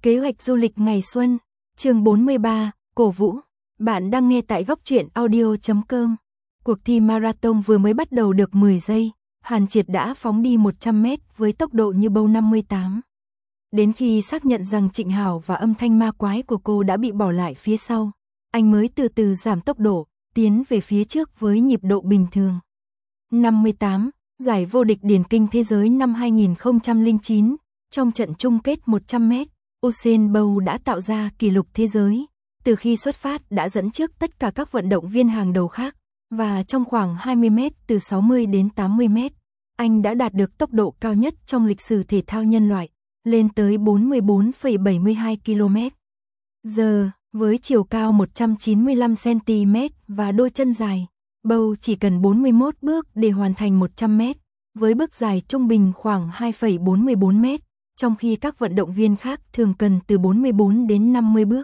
Kế hoạch du lịch ngày xuân, chương 43, cổ vũ. Bạn đang nghe tại goctruyện.audio.com. Cuộc thi marathon vừa mới bắt đầu được 10 giây, Hàn Triệt đã phóng đi 100 mét với tốc độ như bâu 58. Đến khi xác nhận rằng Trịnh Hảo và âm thanh ma quái của cô đã bị bỏ lại phía sau, anh mới từ từ giảm tốc độ, tiến về phía trước với nhịp độ bình thường. 58, giải vô địch điền kinh thế giới năm 2009, trong trận chung kết 100 mét. Usain Bolt đã tạo ra kỷ lục thế giới, từ khi xuất phát đã dẫn trước tất cả các vận động viên hàng đầu khác, và trong khoảng 20 mét từ 60 đến 80 mét, anh đã đạt được tốc độ cao nhất trong lịch sử thể thao nhân loại, lên tới 44,72 km/h, với chiều cao 195 cm và đôi chân dài. Bolt chỉ cần 41 bước để hoàn thành 100 mét, với bước dài trung bình khoảng 2,44 mét. Trong khi các vận động viên khác thường cần từ 44 đến 50 bước.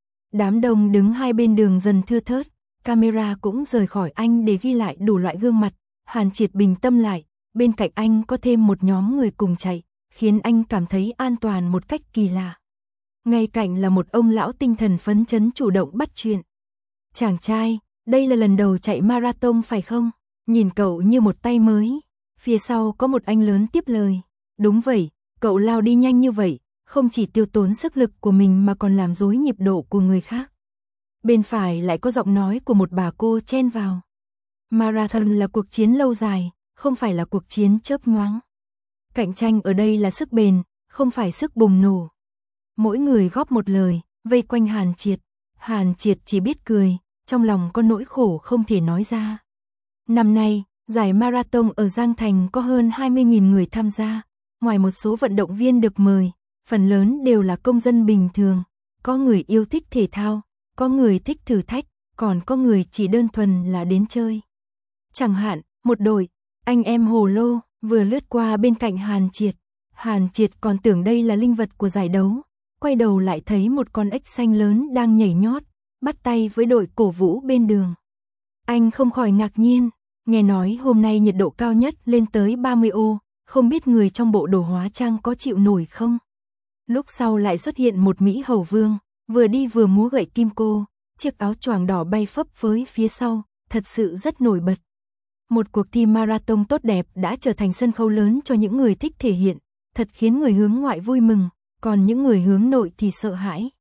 Đám đông đứng hai bên đường dần thưa thớt, camera cũng rời khỏi anh để ghi lại đủ loại gương mặt. Hàn Triệt bình tâm lại, bên cạnh anh có thêm một nhóm người cùng chạy, khiến anh cảm thấy an toàn một cách kỳ lạ. Ngay cạnh là một ông lão tinh thần phấn chấn chủ động bắt chuyện. Chàng trai, đây là lần đầu chạy marathon phải không? Nhìn cậu như một tay mới. Phía sau có một anh lớn tiếp lời. Đúng vậy. Cậu lao đi nhanh như vậy, không chỉ tiêu tốn sức lực của mình mà còn làm rối nhịp độ của người khác. Bên phải lại có giọng nói của một bà cô chen vào. Marathon là cuộc chiến lâu dài, không phải là cuộc chiến chớp nhoáng. Cạnh tranh ở đây là sức bền, không phải sức bùng nổ. Mỗi người góp một lời, vây quanh Hàn Triệt. Hàn Triệt chỉ biết cười, trong lòng có nỗi khổ không thể nói ra. Năm nay, giải marathon ở Giang Thành có hơn 20.000 người tham gia. Ngoài một số vận động viên được mời, phần lớn đều là công dân bình thường. Có người yêu thích thể thao, có người thích thử thách, còn có người chỉ đơn thuần là đến chơi. Chẳng hạn, một đội, anh em Hồ Lô, vừa lướt qua bên cạnh Hàn Triệt. Hàn Triệt còn tưởng đây là linh vật của giải đấu, quay đầu lại thấy một con ếch xanh lớn đang nhảy nhót, bắt tay với đội cổ vũ bên đường. Anh không khỏi ngạc nhiên, nghe nói hôm nay nhiệt độ cao nhất lên tới 30 độ. Không biết người trong bộ đồ hóa trang có chịu nổi không? Lúc sau lại xuất hiện một Mỹ Hầu Vương, vừa đi vừa múa gậy kim cô, chiếc áo choàng đỏ bay phấp phới phía sau, thật sự rất nổi bật. Một cuộc thi marathon tốt đẹp đã trở thành sân khấu lớn cho những người thích thể hiện, thật khiến người hướng ngoại vui mừng, còn những người hướng nội thì sợ hãi.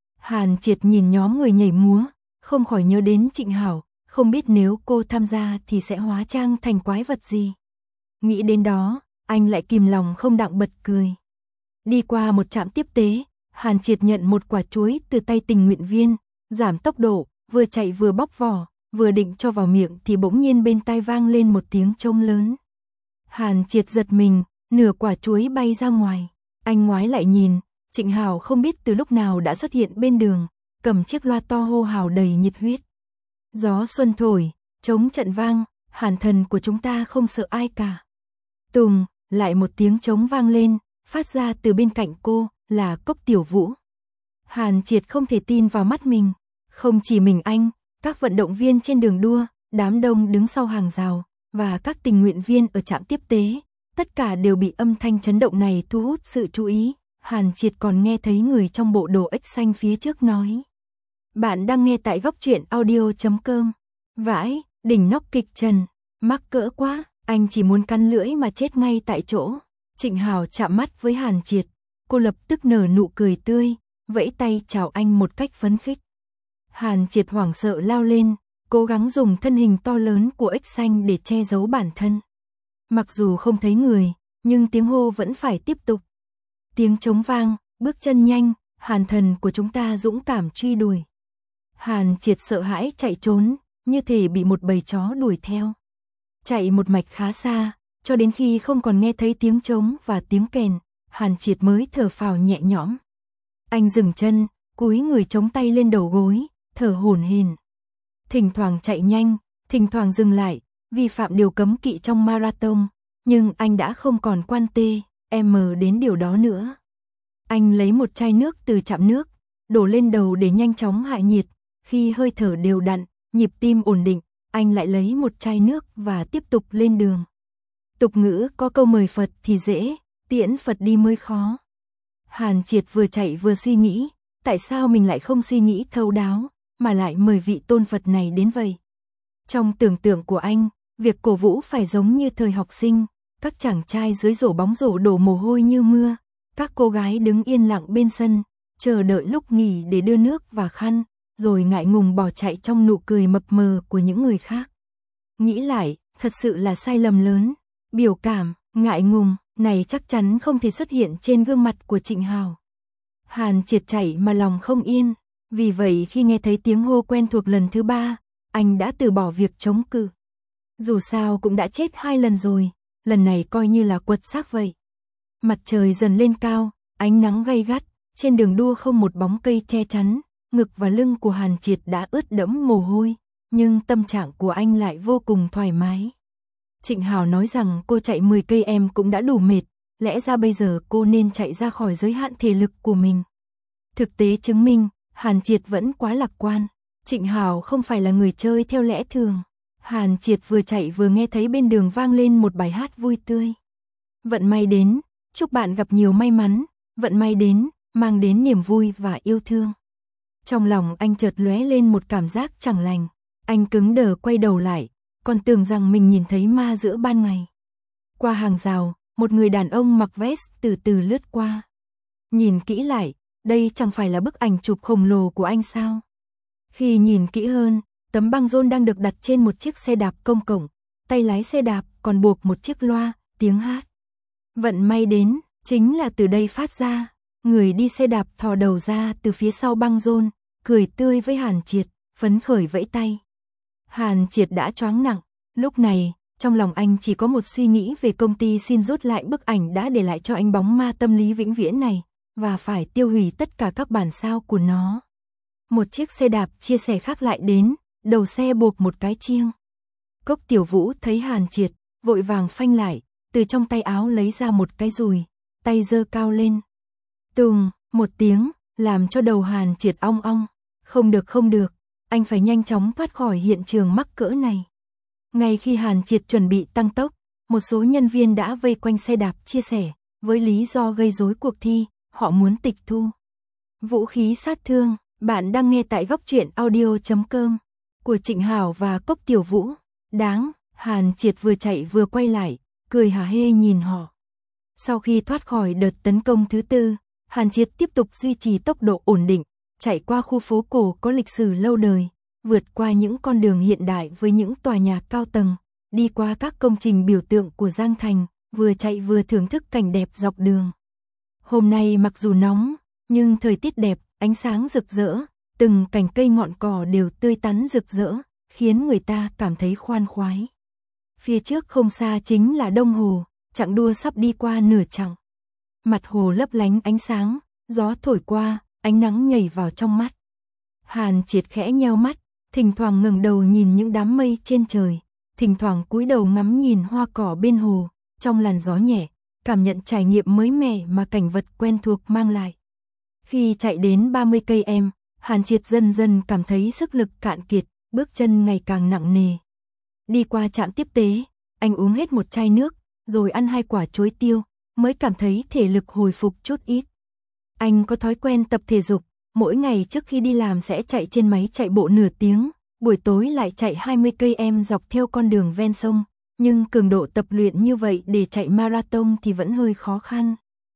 Hàn Triệt nhìn nhóm người nhảy múa, không khỏi nhớ đến Trịnh Hảo, không biết nếu cô tham gia thì sẽ hóa trang thành quái vật gì. Nghĩ đến đó, anh lại kìm lòng không đặng bật cười. Đi qua một trạm tiếp tế, Hàn Triệt nhận một quả chuối từ tay tình nguyện viên, giảm tốc độ, vừa chạy vừa bóc vỏ, vừa định cho vào miệng thì bỗng nhiên bên tai vang lên một tiếng trống lớn. Hàn Triệt giật mình, nửa quả chuối bay ra ngoài. Anh ngoái lại nhìn, Trịnh Hảo không biết từ lúc nào đã xuất hiện bên đường, cầm chiếc loa to hô hào đầy nhiệt huyết. Gió xuân thổi, trống trận vang, Hàn thần của chúng ta không sợ ai cả. Tùng, lại một tiếng trống vang lên, phát ra từ bên cạnh cô, là Cốc Tiểu Vũ. Hàn Triệt không thể tin vào mắt mình, không chỉ mình anh, các vận động viên trên đường đua, đám đông đứng sau hàng rào, và các tình nguyện viên ở trạm tiếp tế, tất cả đều bị âm thanh chấn động này thu hút sự chú ý. Hàn Triệt còn nghe thấy người trong bộ đồ ếch xanh phía trước nói. Bạn đang nghe tại goctruyện.audio.com. Vãi, đỉnh nóc kịch trần, mắc cỡ quá. Anh chỉ muốn cắn lưỡi mà chết ngay tại chỗ. Trịnh Hảo chạm mắt với Hàn Triệt, cô lập tức nở nụ cười tươi, vẫy tay chào anh một cách phấn khích. Hàn Triệt hoảng sợ lao lên, cố gắng dùng thân hình to lớn của ếch xanh để che giấu bản thân. Mặc dù không thấy người, nhưng tiếng hô vẫn phải tiếp tục. Tiếng trống vang, bước chân nhanh, Hàn thần của chúng ta dũng cảm truy đuổi. Hàn Triệt sợ hãi chạy trốn, như thể bị một bầy chó đuổi theo. Chạy một mạch khá xa, cho đến khi không còn nghe thấy tiếng trống và tiếng kèn, Hàn Triệt mới thở phào nhẹ nhõm. Anh dừng chân, cúi người chống tay lên đầu gối, thở hổn hển. Thỉnh thoảng chạy nhanh, thỉnh thoảng dừng lại, vi phạm điều cấm kỵ trong marathon, nhưng anh đã không còn quan đến điều đó nữa. Anh lấy một chai nước từ chạm nước, đổ lên đầu để nhanh chóng hạ nhiệt, khi hơi thở đều đặn, nhịp tim ổn định. Anh lại lấy một chai nước và tiếp tục lên đường. Tục ngữ có câu mời Phật thì dễ, tiễn Phật đi mới khó. Hàn Triệt vừa chạy vừa suy nghĩ, tại sao mình lại không suy nghĩ thấu đáo, mà lại mời vị tôn Phật này đến vậy. Trong tưởng tượng của anh, việc cổ vũ phải giống như thời học sinh, các chàng trai dưới rổ bóng rổ đổ mồ hôi như mưa, các cô gái đứng yên lặng bên sân, chờ đợi lúc nghỉ để đưa nước và khăn, rồi ngại ngùng bỏ chạy trong nụ cười mập mờ của những người khác. Nghĩ lại, thật sự là sai lầm lớn, biểu cảm, ngại ngùng, này chắc chắn không thể xuất hiện trên gương mặt của Trịnh Hào. Hàn Triệt chạy mà lòng không yên, vì vậy khi nghe thấy tiếng hô quen thuộc lần thứ 3, anh đã từ bỏ việc chống cự. Dù sao cũng đã chết 2 lần rồi, lần này coi như là quật xác vậy. Mặt trời dần lên cao, ánh nắng gay gắt, trên đường đua không một bóng cây che chắn, ngực và lưng của Hàn Triệt đã ướt đẫm mồ hôi, nhưng tâm trạng của anh lại vô cùng thoải mái. Trịnh Hào nói rằng cô chạy 10 cây em cũng đã đủ mệt, lẽ ra bây giờ cô nên chạy ra khỏi giới hạn thể lực của mình. Thực tế chứng minh, Hàn Triệt vẫn quá lạc quan, Trịnh Hào không phải là người chơi theo lẽ thường. Hàn Triệt vừa chạy vừa nghe thấy bên đường vang lên một bài hát vui tươi. Vận may đến, chúc bạn gặp nhiều may mắn, vận may đến, mang đến niềm vui và yêu thương. Trong lòng anh chợt lóe lên một cảm giác chẳng lành, anh cứng đờ quay đầu lại, còn tưởng rằng mình nhìn thấy ma giữa ban ngày. Qua hàng rào, một người đàn ông mặc vest từ từ lướt qua. Nhìn kỹ lại, đây chẳng phải là bức ảnh chụp khổng lồ của anh sao? Khi nhìn kỹ hơn, tấm băng rôn đang được đặt trên một chiếc xe đạp công cộng, tay lái xe đạp còn buộc một chiếc loa, tiếng hát. Vận may đến, chính là từ đây phát ra. Người đi xe đạp thò đầu ra từ phía sau băng rôn, cười tươi với Hàn Triệt, phấn khởi vẫy tay. Hàn Triệt đã choáng nặng, lúc này, trong lòng anh chỉ có một suy nghĩ về công ty xin rút lại bức ảnh đã để lại cho anh bóng ma tâm lý vĩnh viễn này, và phải tiêu hủy tất cả các bản sao của nó. Một chiếc xe đạp chia sẻ khác lại đến, đầu xe buộc một cái chiêng. Cốc Tiểu Vũ thấy Hàn Triệt, vội vàng phanh lại, từ trong tay áo lấy ra một cái dùi, tay giơ cao lên. Tùng, một tiếng, làm cho đầu Hàn Triệt ong ong. Không được, anh phải nhanh chóng thoát khỏi hiện trường mắc cỡ này. Ngay khi Hàn Triệt chuẩn bị tăng tốc, một số nhân viên đã vây quanh xe đạp chia sẻ, với lý do gây rối cuộc thi, họ muốn tịch thu. Vũ khí sát thương, bạn đang nghe tại góc truyện audio.com của Trịnh Hào và Cốc Tiểu Vũ. Đáng, Hàn Triệt vừa chạy vừa quay lại, cười hả hê nhìn họ. Sau khi thoát khỏi đợt tấn công thứ 4, Hàn Triệt tiếp tục duy trì tốc độ ổn định, chạy qua khu phố cổ có lịch sử lâu đời, vượt qua những con đường hiện đại với những tòa nhà cao tầng, đi qua các công trình biểu tượng của Giang Thành, vừa chạy vừa thưởng thức cảnh đẹp dọc đường. Hôm nay mặc dù nóng, nhưng thời tiết đẹp, ánh sáng rực rỡ, từng cành cây ngọn cỏ đều tươi tắn rực rỡ, khiến người ta cảm thấy khoan khoái. Phía trước không xa chính là Đông Hồ, chặng đua sắp đi qua nửa chặng. Mặt hồ lấp lánh ánh sáng, gió thổi qua, ánh nắng nhảy vào trong mắt. Hàn Triệt khẽ nheo mắt, thỉnh thoảng ngẩng đầu nhìn những đám mây trên trời, thỉnh thoảng cúi đầu ngắm nhìn hoa cỏ bên hồ, trong làn gió nhẹ, cảm nhận trải nghiệm mới mẻ mà cảnh vật quen thuộc mang lại. Khi chạy đến 30 cây em, Hàn Triệt dần dần cảm thấy sức lực cạn kiệt, bước chân ngày càng nặng nề. Đi qua trạm tiếp tế, anh uống hết một chai nước, rồi ăn 2 quả chuối tiêu, mới cảm thấy thể lực hồi phục chút ít. Anh có thói quen tập thể dục, mỗi ngày trước khi đi làm sẽ chạy trên máy chạy bộ nửa tiếng, buổi tối lại chạy 20 cây em dọc theo con đường ven sông, nhưng cường độ tập luyện như vậy để chạy marathon thì vẫn hơi khó khăn.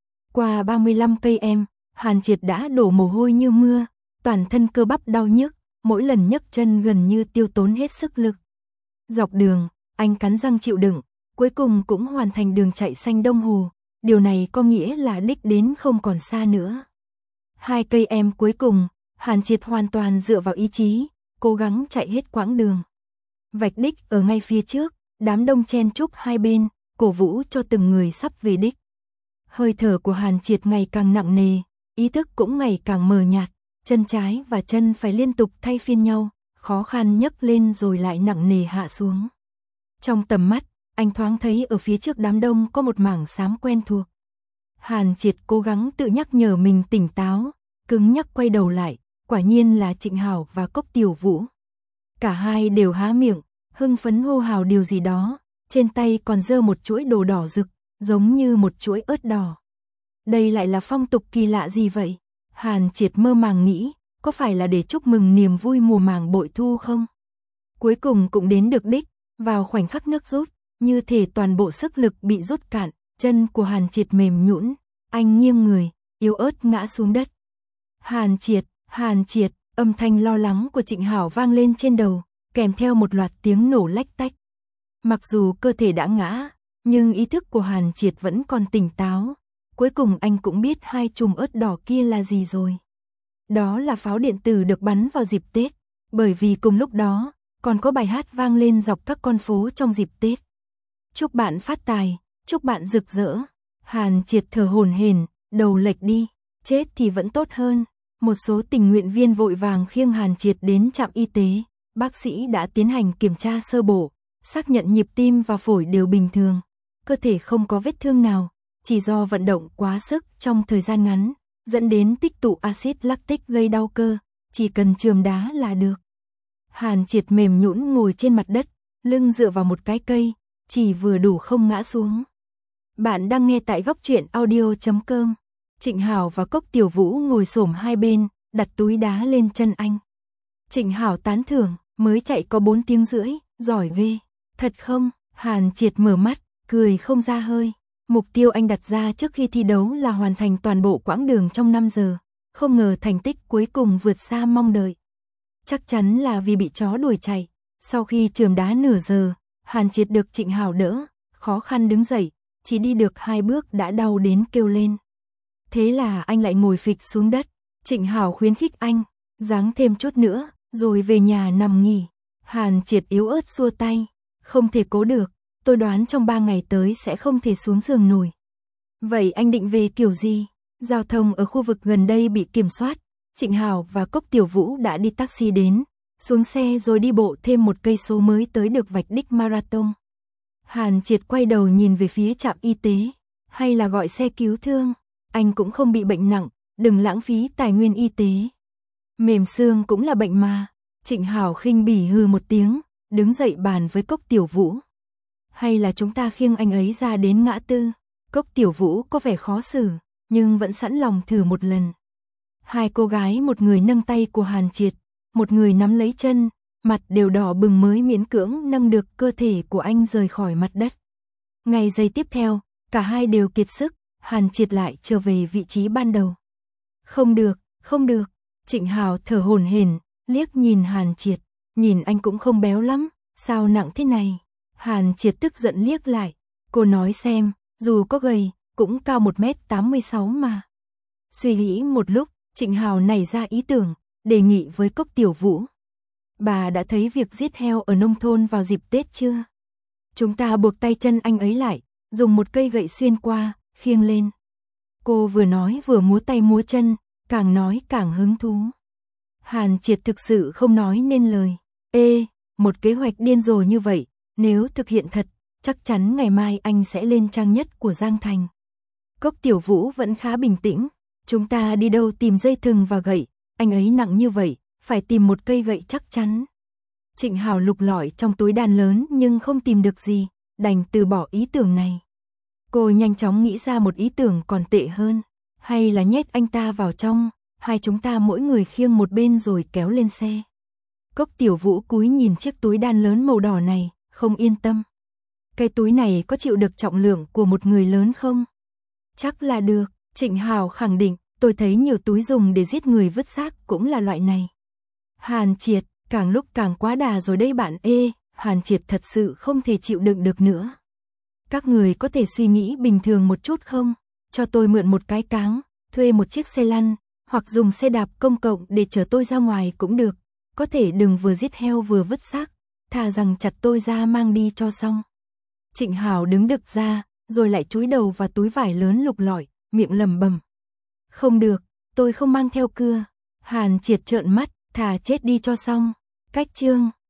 Qua 35 cây em, Hàn Triệt đã đổ mồ hôi như mưa, toàn thân cơ bắp đau nhức, mỗi lần nhấc chân gần như tiêu tốn hết sức lực. Dọc đường, anh cắn răng chịu đựng, cuối cùng cũng hoàn thành đường chạy xanh Đông Hồ, điều này có nghĩa là đích đến không còn xa nữa. 2 cây em cuối cùng, Hàn Triệt hoàn toàn dựa vào ý chí, cố gắng chạy hết quãng đường. Vạch đích ở ngay phía trước, đám đông chen chúc hai bên, cổ vũ cho từng người sắp về đích. Hơi thở của Hàn Triệt ngày càng nặng nề, ý thức cũng ngày càng mờ nhạt, chân trái và chân phải liên tục thay phiên nhau, khó khăn nhấc lên rồi lại nặng nề hạ xuống. Trong tầm mắt, anh thoáng thấy ở phía trước đám đông có một mảng xám quen thuộc. Hàn Triệt cố gắng tự nhắc nhở mình tỉnh táo, cứng nhắc quay đầu lại, quả nhiên là Trịnh Hào và Cốc Tiểu Vũ. Cả hai đều há miệng, hưng phấn hô hào điều gì đó, trên tay còn giơ một chuỗi đồ đỏ rực, giống như một chuỗi ớt đỏ. Đây lại là phong tục kỳ lạ gì vậy? Hàn Triệt mơ màng nghĩ, có phải là để chúc mừng niềm vui mùa màng bội thu không? Cuối cùng cũng đến được đích, vào khoảnh khắc nước rút, như thể toàn bộ sức lực bị rút cạn, chân của Hàn Triệt mềm nhũn, anh nghiêng người, yếu ớt ngã xuống đất. Hàn Triệt, âm thanh lo lắng của Trịnh Hảo vang lên trên đầu, kèm theo một loạt tiếng nổ lách tách. Mặc dù cơ thể đã ngã, nhưng ý thức của Hàn Triệt vẫn còn tỉnh táo. Cuối cùng anh cũng biết hai chùm ớt đỏ kia là gì rồi. Đó là pháo điện tử được bắn vào dịp Tết, bởi vì cùng lúc đó, còn có bài hát vang lên dọc các con phố trong dịp Tết. Chúc bạn phát tài, chúc bạn rực rỡ. Hàn Triệt thở hổn hển, đầu lệch đi, chết thì vẫn tốt hơn. Một số tình nguyện viên vội vàng khiêng Hàn Triệt đến trạm y tế, bác sĩ đã tiến hành kiểm tra sơ bộ, xác nhận nhịp tim và phổi đều bình thường, cơ thể không có vết thương nào, chỉ do vận động quá sức trong thời gian ngắn, dẫn đến tích tụ axit lactic gây đau cơ, chỉ cần chườm đá là được. Hàn Triệt mềm nhũn ngồi trên mặt đất, lưng dựa vào một cái cây, chỉ vừa đủ không ngã xuống. Bạn đang nghe tại góc truyện audio.com. Trịnh Hảo và Cốc Tiểu Vũ ngồi xổm hai bên, đặt túi đá lên chân anh. Trịnh Hảo tán thưởng, mới chạy có 4 tiếng rưỡi, giỏi ghê. Thật không? Hàn Triệt mở mắt, cười không ra hơi. Mục tiêu anh đặt ra trước khi thi đấu là hoàn thành toàn bộ quãng đường trong 5 giờ. Không ngờ thành tích cuối cùng vượt xa mong đợi. Chắc chắn là vì bị chó đuổi chạy. Sau khi chườm đá nửa giờ, Hàn Triệt được Trịnh Hảo đỡ, khó khăn đứng dậy, chỉ đi được 2 bước đã đau đến kêu lên. Thế là anh lại ngồi phịch xuống đất. Trịnh Hảo khuyến khích anh, ráng thêm chút nữa, rồi về nhà nằm nghỉ. Hàn Triệt yếu ớt xua tay, không thể cố được, tôi đoán trong 3 ngày tới sẽ không thể xuống giường nổi. Vậy anh định về kiểu gì? Giao thông ở khu vực gần đây bị kiểm soát, Trịnh Hảo và Cốc Tiểu Vũ đã đi taxi đến, xuống xe rồi đi bộ thêm 1 cây số mới tới được vạch đích marathon. Hàn Triệt quay đầu nhìn về phía trạm y tế, hay là gọi xe cứu thương, anh cũng không bị bệnh nặng, đừng lãng phí tài nguyên y tế. Mềm xương cũng là bệnh mà. Trịnh Hảo khinh bỉ hừ một tiếng, đứng dậy bàn với Cốc Tiểu Vũ. Hay là chúng ta khiêng anh ấy ra đến ngã tư? Cốc Tiểu Vũ có vẻ khó xử, nhưng vẫn sẵn lòng thử một lần. Hai cô gái, một người nâng tay của Hàn Triệt, một người nắm lấy chân, mặt đều đỏ bừng mới miễn cưỡng nâng được cơ thể của anh rời khỏi mặt đất. Ngay giây tiếp theo, cả hai đều kiệt sức, Hàn Triệt lại trở về vị trí ban đầu. Không được, không được. Trịnh Hảo thở hổn hển, liếc nhìn Hàn Triệt, nhìn anh cũng không béo lắm, sao nặng thế này? Hàn Triệt tức giận liếc lại, cô nói xem, dù có gầy, cũng cao 1m86 mà. Suy nghĩ một lúc, Trịnh Hảo nảy ra ý tưởng, đề nghị với Cốc Tiểu Vũ. Bà đã thấy việc giết heo ở nông thôn vào dịp Tết chưa? Chúng ta buộc tay chân anh ấy lại, dùng một cây gậy xuyên qua, khiêng lên. Cô vừa nói vừa múa tay múa chân, càng nói càng hứng thú. Hàn Triệt thực sự không nói nên lời. Một kế hoạch điên rồ như vậy, nếu thực hiện thật, chắc chắn ngày mai anh sẽ lên trang nhất của Giang Thành. Cốc Tiểu Vũ vẫn khá bình tĩnh. Chúng ta đi đâu tìm dây thừng và gậy, anh ấy nặng như vậy, phải tìm một cây gậy chắc chắn. Trịnh Hảo lục lọi trong túi đàn lớn nhưng không tìm được gì, đành từ bỏ ý tưởng này. Cô nhanh chóng nghĩ ra một ý tưởng còn tệ hơn. Hay là nhét anh ta vào trong, hai chúng ta mỗi người khiêng một bên rồi kéo lên xe. Cốc Tiểu Vũ cúi nhìn chiếc túi đan lớn màu đỏ này, không yên tâm. Cái túi này có chịu được trọng lượng của một người lớn không? Chắc là được, Trịnh Hảo khẳng định, tôi thấy nhiều túi dùng để giết người vứt xác cũng là loại này. Hàn Triệt, càng lúc càng quá đà rồi đây bạn. Hàn Triệt thật sự không thể chịu đựng được nữa. Các người có thể suy nghĩ bình thường một chút không? Cho tôi mượn một cái cáng, thuê một chiếc xe lăn, hoặc dùng xe đạp công cộng để chở tôi ra ngoài cũng được. Có thể đừng vừa giết heo vừa vứt xác, thà rằng chặt tôi ra mang đi cho xong. Trịnh Hảo đứng đực ra, rồi lại chúi đầu vào túi vải lớn lục lọi, miệng lẩm bẩm. Không được, tôi không mang theo cưa. Hàn Triệt trợn mắt, thà chết đi cho xong. Cách chương